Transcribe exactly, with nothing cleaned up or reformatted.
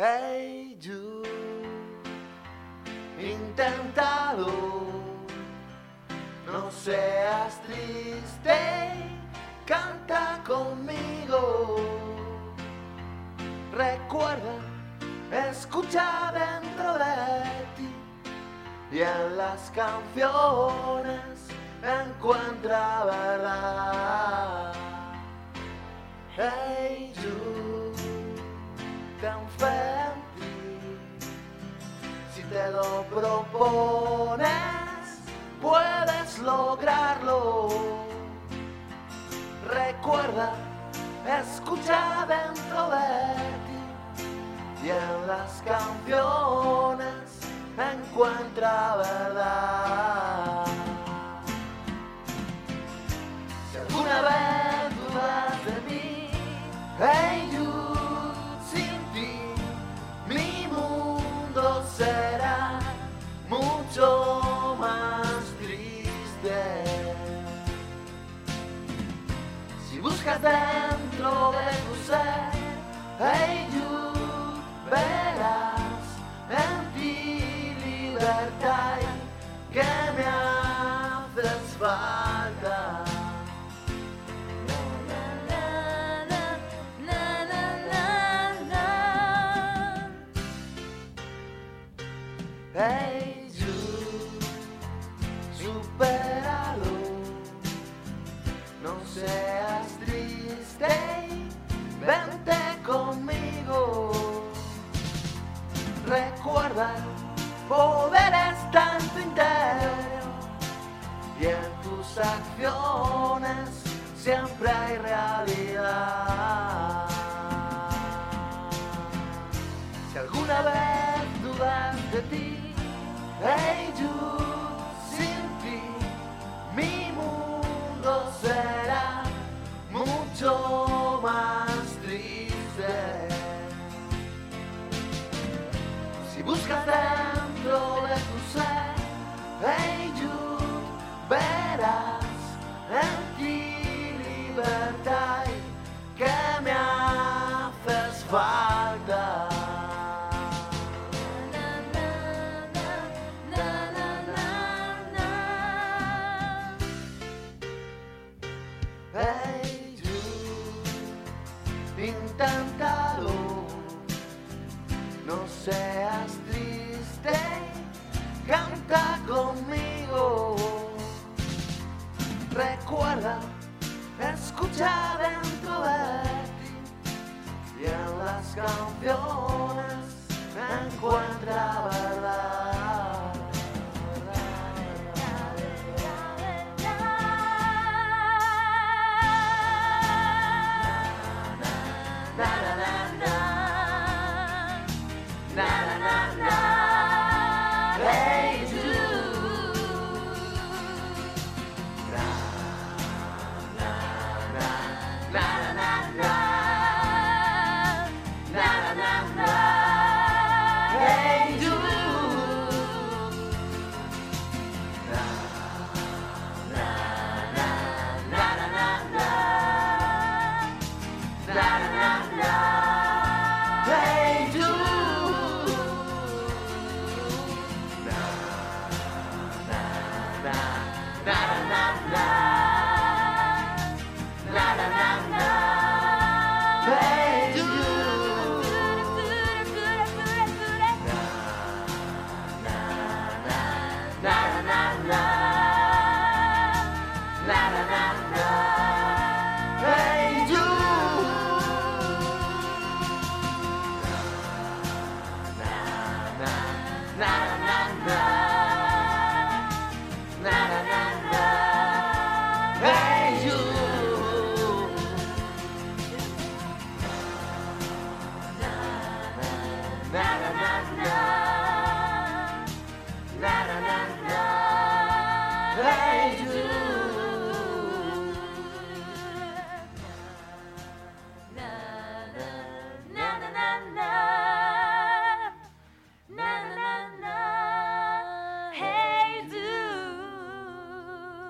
Hey you, inténtalo, no seas triste, canta conmigo. Recuerda, escucha dentro de ti y en las canciones encuentra verdad. Hey you, ten fe en ti, si te lo propones, puedes lograrlo. Recuerda, escucha dentro de ti y en las canciones encuentra verdad. Si alguna vez dudas de mí, hey you, sin ti mi mundo será mucho más triste. Si buscas dentro de tu ser, hey you, verás en ti libertad que me haces falta. Hey you, supéralo, no seas triste, vente conmigo. Recuerda, poder está en tu interior y en tus acciones siempre hay realidad. Si alguna vez dudas de ti, hey you, sin ti mi mundo será mucho más triste. Si buscas dentro de tu ser, hey you, verás en ti libertad que me haces falta. Hey you, inténtalo, no seas triste, canta conmigo. Recuerda, escucha dentro de ti y en las canciones encuentra verdad. La la la la.